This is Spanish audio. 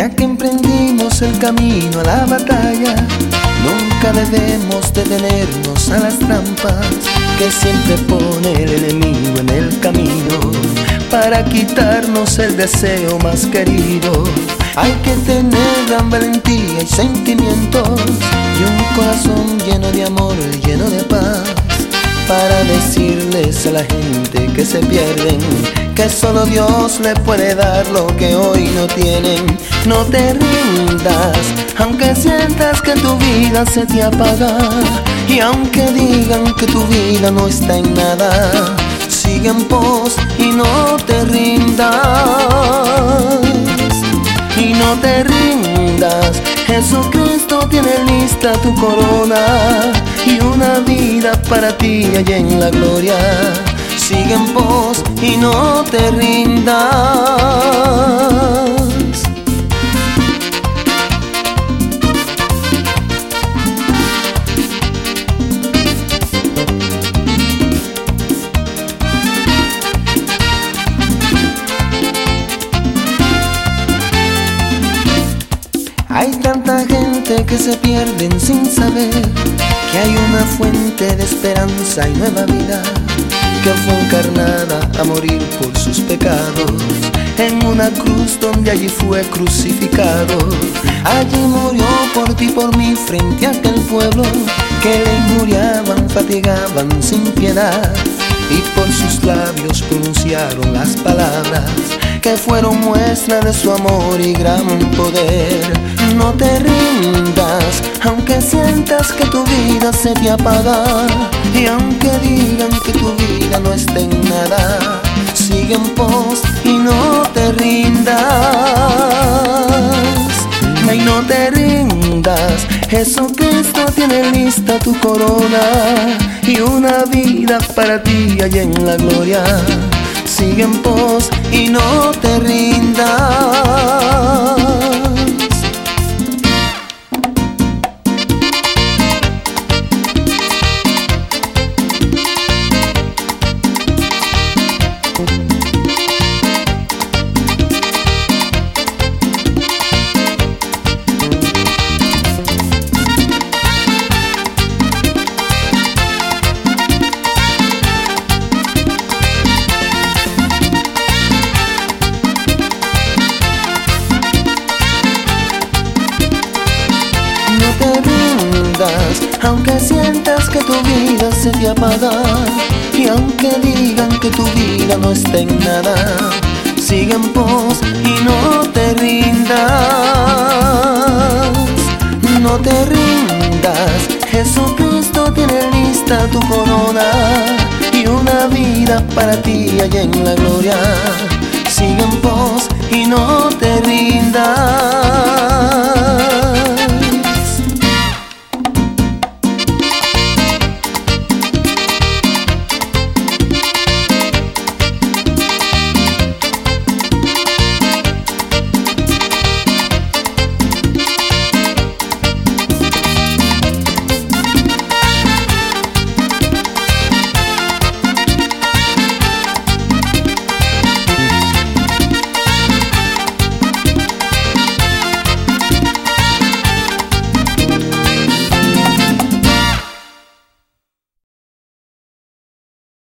Ya que emprendimos el camino a la batalla, nunca debemos detenernos a las trampas que siempre pone el enemigo en el camino para quitarnos el deseo más querido. Hay que tener gran valentía y sentimientos y un corazón lleno de amor, lleno de paz, para decirles a la gente que se pierden que solo Dios le puede dar lo que hoy no tienen. No te rindas, aunque sientas que tu vida se te apaga, y aunque digan que tu vida no está en nada, sigue en pos y no te rindas. Y no te rindas, Jesucristo tiene lista tu corona y una vida para ti allá en la gloria. Sigue en pos y no te rindas. Hay tanta gente que se pierden sin saber que hay una fuente de esperanza y nueva vida, que fue encarnada a morir por sus pecados en una cruz donde allí fue crucificado. Allí murió por ti, por mí, frente a aquel pueblo que le injuriaban, fatigaban sin piedad, y por sus labios pronunciaron las palabras que fueron muestra de su amor y gran poder. No te rindas, aunque sientas que tu vida se te apaga, y aunque digan que tu vida no está en nada, sigue en pos y no te rindas. Ay, no te rindas, Jesucristo tiene lista tu corona y una vida para ti allá en la gloria. Sigue en pos y no te rindas. Aunque sientas que tu vida se te apaga, y aunque digan que tu vida no está en nada, sigue en pos y no te rindas. No te rindas, Jesucristo tiene lista tu corona y una vida para ti allá en la gloria. Sigue en pos y no te rindas.